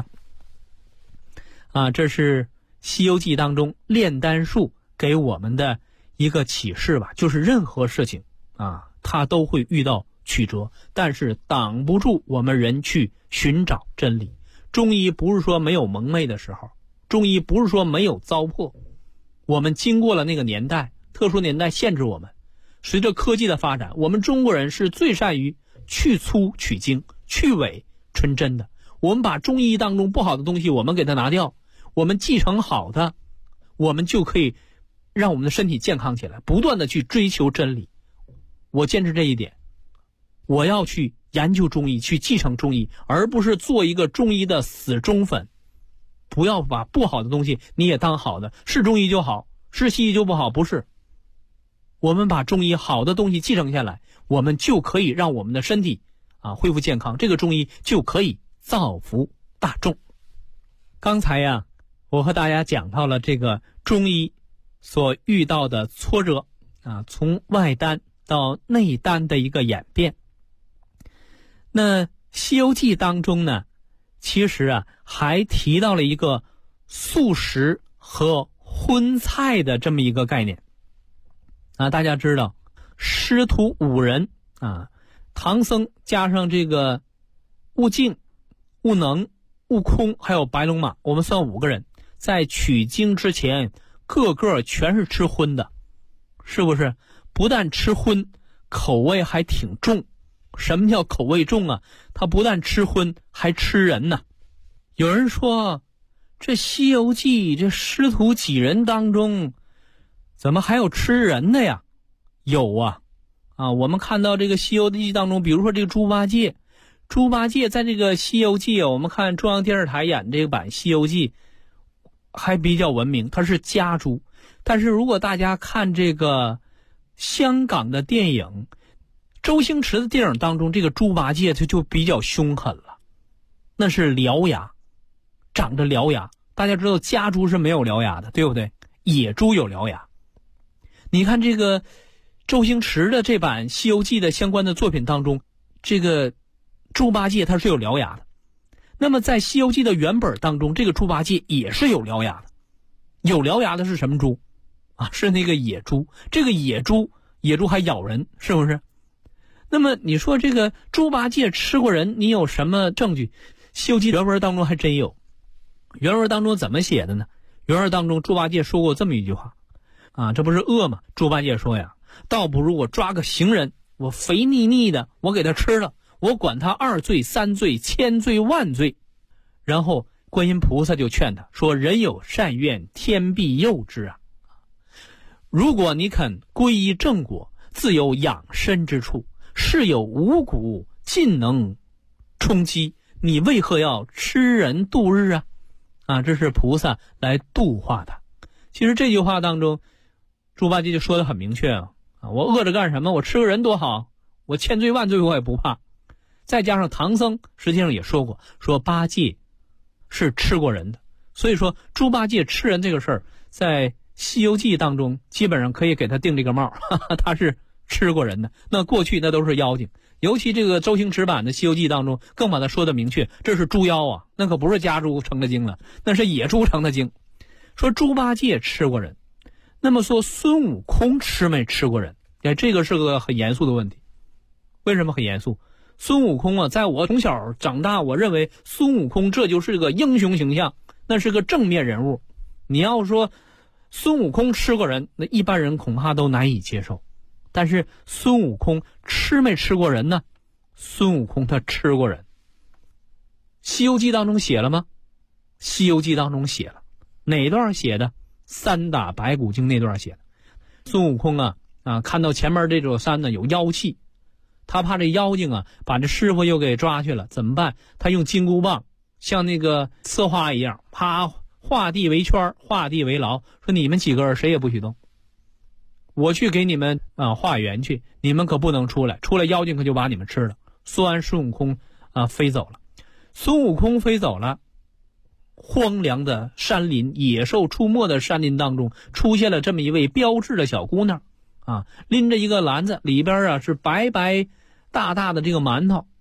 这是《西游记》当中炼丹术给我们的一个启示吧，就是任何事情它都会遇到曲折，但是挡不住我们人去寻找真理。中医不是说没有蒙昧的时候，中医不是说没有糟粕，我们经过了那个年代，特殊年代限制我们。随着科技的发展，我们中国人是最善于去粗取精，去伪纯真的。我们把中医当中不好的东西我们给它拿掉，我们继承好的，我们就可以让我们的身体健康起来，不断的去追求真理。我坚持这一点，我要去研究中医，去继承中医，而不是做一个中医的死忠粉。不要把不好的东西你也当好的，是中医就好，是西医就不好，不是。我们把中医好的东西继承下来，我们就可以让我们的身体恢复健康，这个中医就可以造福大众。刚才我和大家讲到了这个中医所遇到的挫折从外丹到内丹的一个演变。那《西游记》当中呢，其实还提到了一个素食和荤菜的这么一个概念。大家知道师徒5人唐僧加上这个悟净、悟能、悟空还有白龙马，我们算5个人，在取经之前个个全是吃荤的，是不是？不但吃荤，口味还挺重。什么叫口味重他不但吃荤还吃人呢。有人说这《西游记》这师徒几人当中怎么还有吃人的呀？有我们看到这个《西游记》当中，比如说这个猪八戒在这个《西游记》我们看中央电视台演这个版《西游记》还比较文明，它是家猪。但是如果大家看这个香港的电影，周星驰的电影当中，这个猪八戒他就比较凶狠了，那是獠牙，长着獠牙。大家知道家猪是没有獠牙的，对不对？野猪有獠牙。你看这个周星驰的这版《西游记》的相关的作品当中，这个猪八戒他是有獠牙的。那么在《西游记》的原本当中，这个猪八戒也是有獠牙的。有獠牙的是什么猪是那个野猪。这个野猪还咬人，是不是？那么你说这个猪八戒吃过人，你有什么证据？《西游记》原文当中还真有。原文当中怎么写的呢？原文当中猪八戒说过这么一句话这不是饿吗？猪八戒说呀，倒不如我抓个行人，我肥腻腻的，我给他吃了，我管他2罪3罪千罪万罪。然后观音菩萨就劝他说，人有善愿，天必佑之如果你肯皈依正果，自有养身之处，是有五谷尽能充饥，你为何要吃人度日这是菩萨来度化他。其实这句话当中，猪八戒就说得很明确我饿着干什么？我吃个人多好，我千罪万罪我也不怕。再加上唐僧实际上也说过，说八戒是吃过人的。所以说猪八戒吃人这个事儿，在《西游记》当中基本上可以给他定这个帽他是吃过人的。那过去那都是妖精，尤其这个周星驰版的《西游记》当中更把它说得明确，这是猪妖那可不是家猪成的精了，那是野猪成的精。说猪八戒吃过人，那么说孙悟空吃没吃过人？这个是个很严肃的问题。为什么很严肃？孙悟空在我从小长大，我认为孙悟空这就是个英雄形象，那是个正面人物。你要说孙悟空吃过人，那一般人恐怕都难以接受。但是孙悟空吃没吃过人呢？孙悟空他吃过人。《西游记》当中写了吗？《西游记》当中写了。哪段写的？三打白骨精那段写的。孙悟空看到前面这座山呢有妖气，他怕这妖精把这师傅又给抓去了，怎么办？他用金箍棒像那个刺花一样，啪画地为圈，画地为牢，说你们几个人谁也不许动，我去给你们化缘去，你们可不能出来，出来妖精可就把你们吃了。说完孙悟空飞走了。孙悟空飞走了，荒凉的山林，野兽出没的山林当中，出现了这么一位标致的小姑娘拎着一个篮子，里边是白白大大的这个馒头，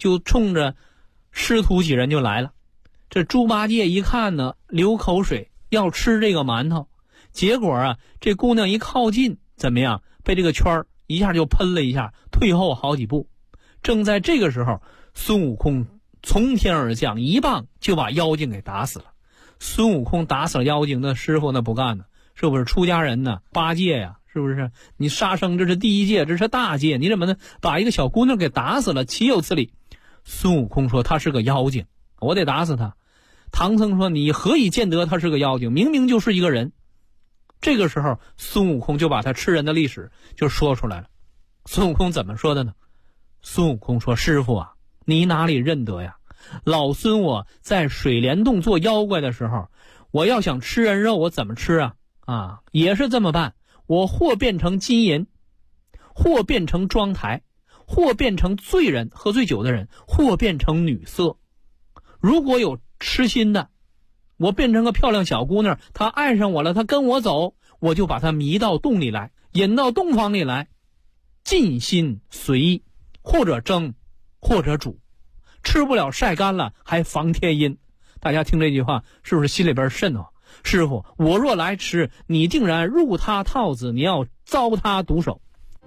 就冲着师徒几人就来了。这猪八戒一看呢，流口水要吃这个馒头，结果啊，这姑娘一靠近，怎么样？被这个圈儿一下就喷了一下，退后好几步。正在这个时候，孙悟空从天而降，一棒就把妖精给打死了。孙悟空打死了妖精，那师傅那不干呢，是不是出家人呢？八戒呀，是不是？你杀生这是第一戒，这是大戒，你怎么能把一个小姑娘给打死了？岂有此理！孙悟空说他是个妖精，我得打死他。唐僧说你何以见得他是个妖精？明明就是一个人。这个时候孙悟空就把他吃人的历史就说出来了。孙悟空怎么说的呢？孙悟空说，师傅啊，你哪里认得呀？老孙我在水帘洞做妖怪的时候，我要想吃人肉，我怎么吃啊？也是这么办，我或变成金银，或变成妆台，或变成醉人喝醉酒的人，或变成女色。如果有痴心的，我变成个漂亮小姑娘，她爱上我了，她跟我走，我就把她迷到洞里来，引到洞房里来，尽心随意，或者蒸或者煮，吃不了晒干了还防天阴。大家听这句话是不是心里边瘆得慌？师傅，我若来迟，你定然入他套子，你要遭他毒手。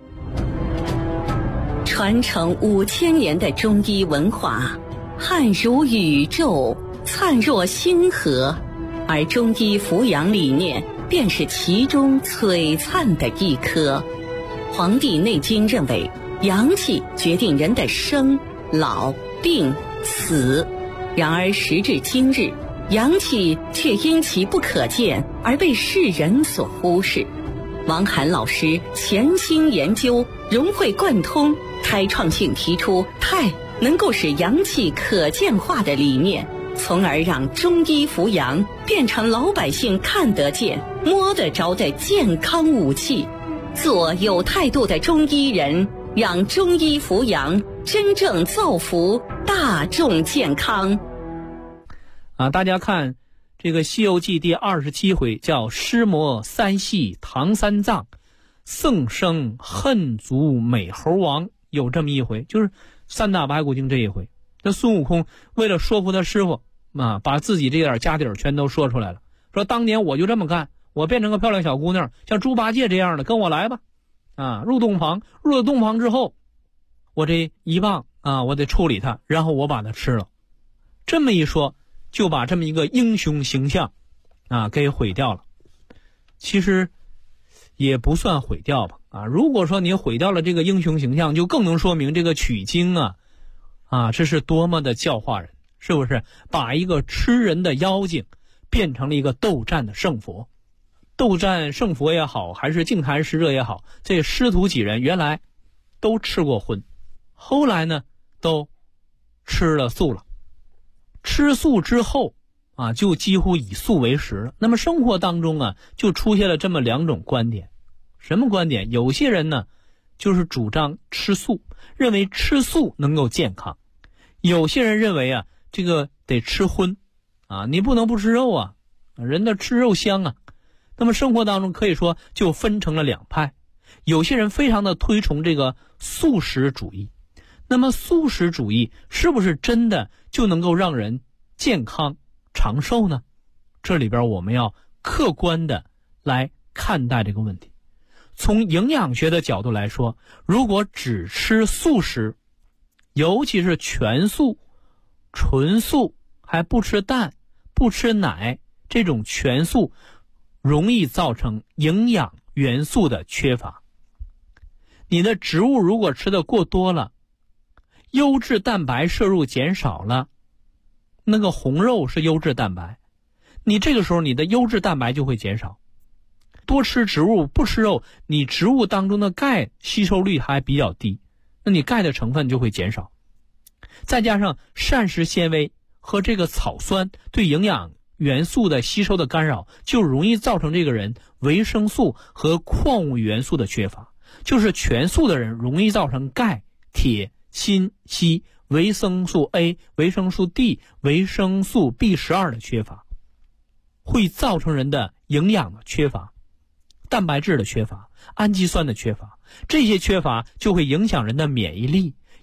传承5000年的中医文化，汉如宇宙，灿若星河，而中医扶阳理念便是其中璀璨的一颗。黄帝内经认为，阳气决定人的生、老、病、死。然而时至今日，阳气却因其不可见而被世人所忽视。王涵老师潜心研究，融会贯通，开创性提出太能够使阳气可见化的理念，从而让中医扶阳变成老百姓看得见、摸得着的健康武器。做有态度的中医人，让中医扶阳真正造福大众健康。 大家看这个《西游记》第27回，叫尸魔三系唐三藏，僧生恨足美猴王，有这么一回，就是三打白骨精这一回。那孙悟空为了说服他师傅把自己这点家底儿全都说出来了，说当年我就这么干，我变成个漂亮小姑娘，像猪八戒这样的，跟我来吧。入洞房，入了洞房之后，我这一棒我得处理他，然后我把他吃了。这么一说，就把这么一个英雄形象给毁掉了。其实也不算毁掉吧如果说你毁掉了这个英雄形象，就更能说明这个取经这是多么的教化人，是不是？把一个吃人的妖精变成了一个斗战的圣佛。斗战圣佛也好，还是净坛使者也好，这师徒几人原来都吃过荤，后来呢都吃了素了。吃素之后就几乎以素为食了。那么生活当中就出现了这么两种观点。什么观点？有些人呢就是主张吃素，认为吃素能够健康。有些人认为这个得吃荤你不能不吃肉人的吃肉香那么生活当中可以说就分成了两派。有些人非常的推崇这个素食主义。那么素食主义是不是真的就能够让人健康长寿呢？这里边我们要客观的来看待这个问题。从营养学的角度来说，如果只吃素食，尤其是全素、纯素，还不吃蛋、不吃奶，这种全素容易造成营养元素的缺乏。你的植物如果吃的过多了，优质蛋白摄入减少了，那个红肉是优质蛋白，你这个时候你的优质蛋白就会减少。多吃植物不吃肉，你植物当中的钙吸收率还比较低，那你钙的成分就会减少。再加上膳食纤维和这个草酸对营养元素的吸收的干扰，就容易造成这个人维生素和矿物元素的缺乏。就是全素的人容易造成钙、铁、锌、硒、维生素 A、维生素 D、维生素 B12 的缺乏，会造成人的营养的缺乏，蛋白质的缺乏，氨基酸的缺乏。这些缺乏就会影响人的免疫力，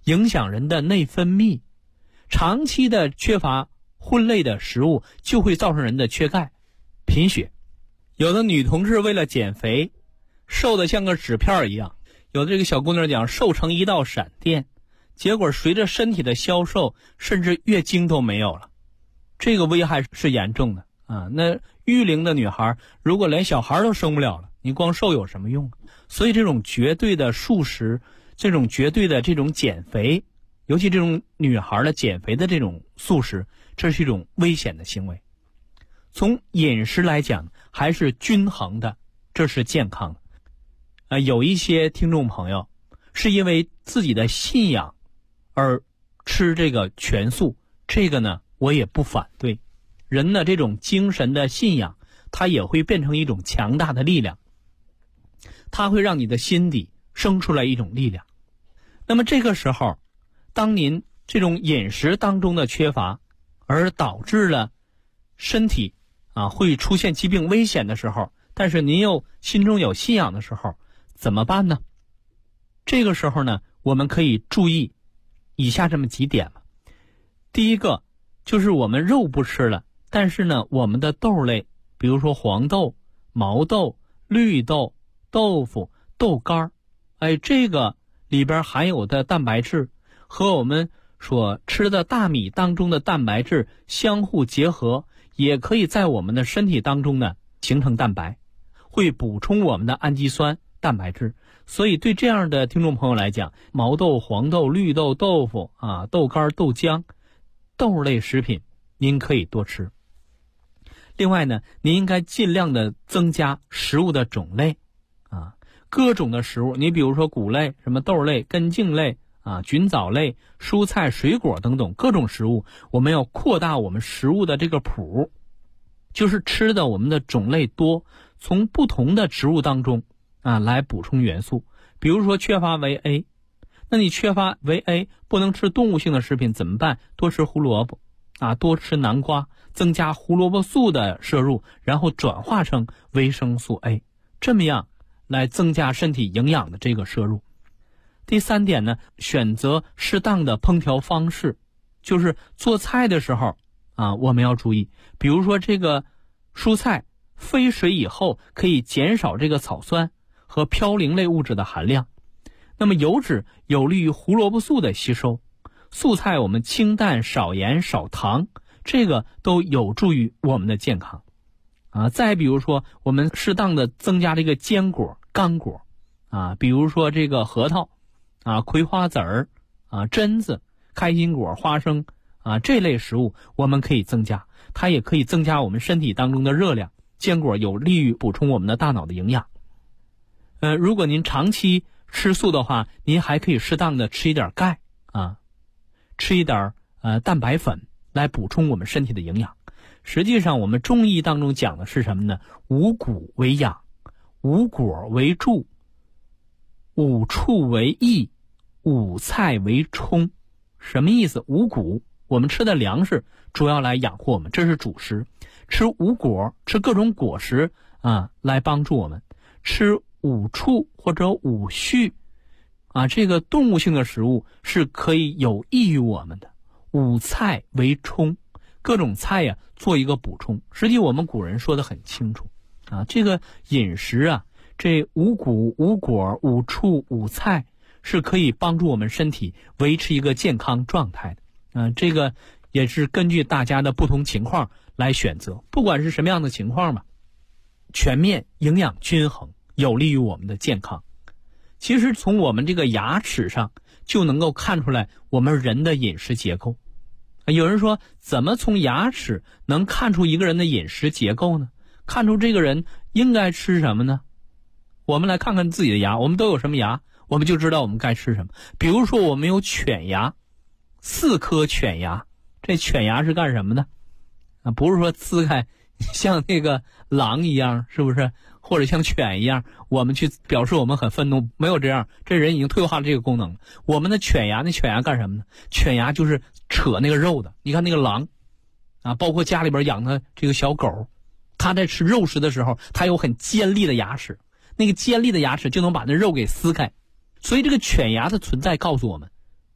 影响人的内分泌。长期的缺乏荤类的食物就会造成人的缺钙、贫血。有的女同志为了减肥，瘦得像个纸片一样，有的这个小姑娘讲瘦成一道闪电，结果随着身体的消瘦，甚至月经都没有了。这个危害是严重的啊！那育龄的女孩如果连小孩都生不了了，你光瘦有什么用？所以这种绝对的素食，这种绝对的这种减肥，尤其这种女孩的减肥的这种素食，这是一种危险的行为。从饮食来讲，还是均衡的，这是健康的。有一些听众朋友是因为自己的信仰而吃这个全素，这个呢我也不反对。人的这种精神的信仰，它也会变成一种强大的力量，它会让你的心底生出来一种力量。那么这个时候，当您这种饮食当中的缺乏，而导致了身体会出现疾病危险的时候，但是您又心中有信仰的时候，怎么办呢？这个时候呢，我们可以注意以下这么几点了。第一个就是我们肉不吃了，但是呢，我们的豆类，比如说黄豆、毛豆、绿豆、豆腐、豆干这个里边含有的蛋白质和我们所吃的大米当中的蛋白质相互结合，也可以在我们的身体当中呢形成蛋白，会补充我们的氨基酸蛋白质。所以对这样的听众朋友来讲，毛豆、黄豆、绿豆、豆腐豆干、豆浆、豆类食品您可以多吃。另外呢，您应该尽量的增加食物的种类各种的食物，你比如说谷类、什么豆类、根茎类菌藻类、蔬菜、水果等等各种食物，我们要扩大我们食物的这个谱，就是吃的我们的种类多，从不同的植物当中来补充元素。比如说缺乏维 A， 那你缺乏维 A 不能吃动物性的食品怎么办？多吃胡萝卜多吃南瓜，增加胡萝卜素的摄入，然后转化成维生素 A， 这么样来增加身体营养的这个摄入。第三点呢，选择适当的烹调方式，就是做菜的时候我们要注意，比如说这个蔬菜飞水以后可以减少这个草酸和嘌呤类物质的含量，那么油脂有利于胡萝卜素的吸收，素菜我们清淡少盐少糖，这个都有助于我们的健康再比如说我们适当的增加这个坚果干果比如说这个核桃葵花籽儿榛子、开心果、花生这类食物我们可以增加，它也可以增加我们身体当中的热量。坚果有利于补充我们的大脑的营养。如果您长期吃素的话，您还可以适当的吃一点钙吃一点蛋白粉来补充我们身体的营养。实际上我们中医当中讲的是什么呢？五谷为养，五果为助，五畜为益，五菜为充。什么意思？五谷我们吃的粮食主要来养活我们，这是主食。吃五果，吃各种果实来帮助我们。吃五畜或者五畜这个动物性的食物是可以有益于我们的。五菜为充，各种菜做一个补充。实际我们古人说得很清楚这个饮食这五谷五果五畜五菜是可以帮助我们身体维持一个健康状态的这个也是根据大家的不同情况来选择，不管是什么样的情况吧，全面营养均衡有利于我们的健康。其实从我们这个牙齿上就能够看出来我们人的饮食结构。有人说怎么从牙齿能看出一个人的饮食结构呢？看出这个人应该吃什么呢？我们来看看自己的牙，我们都有什么牙，我们就知道我们该吃什么。比如说我们有犬牙，4颗犬牙，这犬牙是干什么的不是说呲开像那个狼一样，是不是？或者像犬一样我们去表示我们很愤怒，没有这样，这人已经退化了这个功能了。我们的犬牙，那犬牙干什么呢？犬牙就是扯那个肉的。你看那个狼包括家里边养的这个小狗，它在吃肉食的时候它有很尖利的牙齿，那个尖利的牙齿就能把那肉给撕开。所以这个犬牙的存在告诉我们，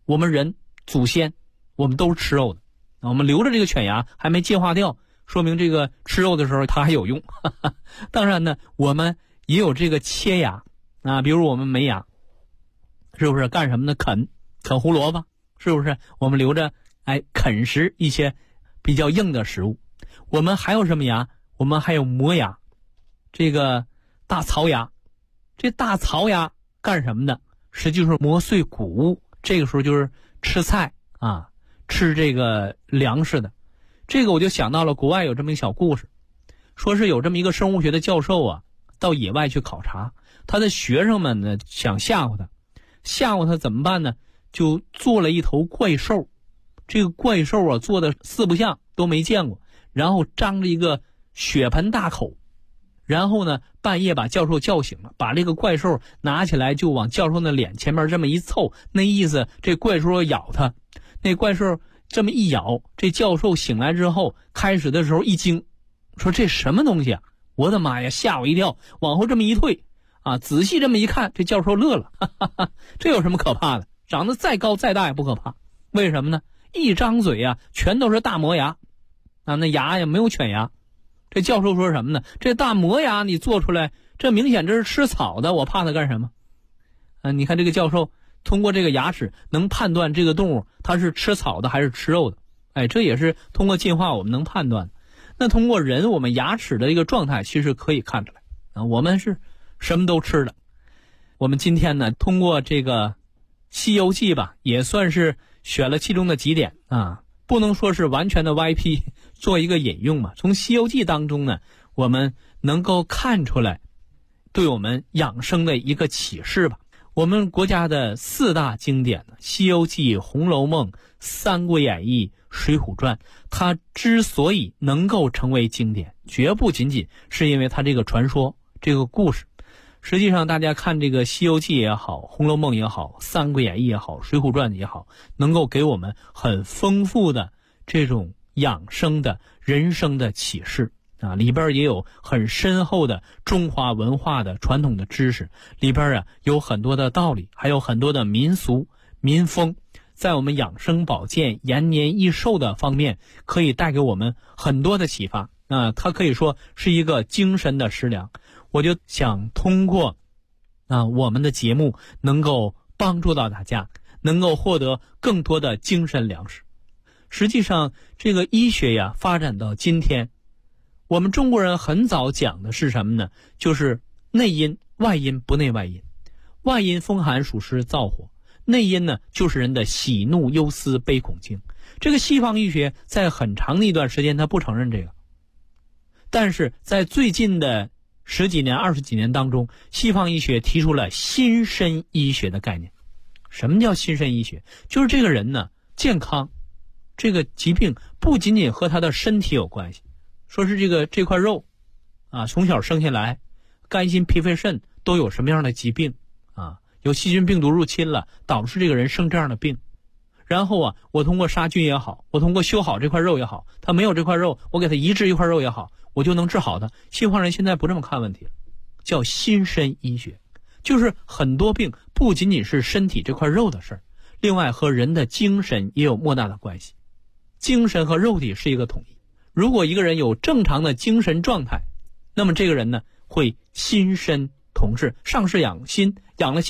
我们人祖先我们都是吃肉的，我们留着这个犬牙还没进化掉，说明这个吃肉的时候它还有用。当然呢，我们也有这个切牙啊，比如我们没牙，是不是干什么呢？啃胡萝卜，是不是？我们留着啃食一些比较硬的食物。我们还有什么牙？我们还有磨牙，这个大槽牙。这大槽牙干什么的？实际就是磨碎谷物，这个时候就是吃菜啊，吃这个粮食的。这个我就想到了国外有这么一个小故事，说是有这么一个生物学的教授啊，到野外去考察，他的学生们呢想吓唬他怎么办呢？就做了一头怪兽，这个怪兽啊做的四不像，都没见过，然后张着一个血盆大口，然后呢半夜把教授叫醒了，把这个怪兽拿起来就往教授的脸前面这么一凑，那意思这怪兽要咬他。那怪兽这么一咬，这教授醒来之后，开始的时候一惊，说这什么东西啊，我的妈呀，吓我一跳，往后这么一退啊，仔细这么一看，这教授乐了，哈哈哈，这有什么可怕的？长得再高再大也不可怕，为什么呢？一张嘴啊全都是大磨牙啊，那牙也没有犬牙。这教授说什么呢？这大磨牙你做出来，这明显这是吃草的，我怕它干什么？你看这个教授通过这个牙齿能判断这个动物它是吃草的还是吃肉的，这也是通过进化我们能判断的。那通过人我们牙齿的一个状态其实可以看出来啊，我们是什么都吃的。我们今天呢通过这个西游记吧，也算是选了其中的几点啊，不能说是完全的歪批，做一个引用嘛。从西游记当中呢，我们能够看出来对我们养生的一个启示吧。我们国家的四大经典呢，西游记、红楼梦、三国演义、水浒传，它之所以能够成为经典，绝不仅仅是因为它这个传说这个故事。实际上大家看这个西游记也好，红楼梦也好，三国演义也好，水浒传也好，能够给我们很丰富的这种养生的人生的启示啊，里边也有很深厚的中华文化的传统的知识，里边啊有很多的道理，还有很多的民俗民风，在我们养生保健延年益寿的方面可以带给我们很多的启发啊，它可以说是一个精神的食粮。我就想通过我们的节目能够帮助到大家，能够获得更多的精神粮食。实际上这个医学呀发展到今天，我们中国人很早讲的是什么呢？就是内因外因不内外因。外因风寒暑湿燥火，内因呢就是人的喜怒忧思悲恐惊。这个西方医学在很长的一段时间它不承认这个，但是在最近的10几年20几年当中，西方医学提出了心身医学的概念。什么叫心身医学？就是这个人呢健康，这个疾病不仅仅和他的身体有关系，说是这块肉啊，从小生下来肝心脾肺肾都有什么样的疾病啊，有细菌病毒入侵了，导致这个人生这样的病。然后我通过杀菌也好，我通过修好这块肉也好，他没有这块肉，我给他移植一块肉也好，我就能治好的。西方人现在不这么看问题了，叫心身医学，就是很多病不仅仅是身体这块肉的事儿，另外和人的精神也有莫大的关系。精神和肉体是一个统一，如果一个人有正常的精神状态，那么这个人呢会心身同治。上是养心，养了心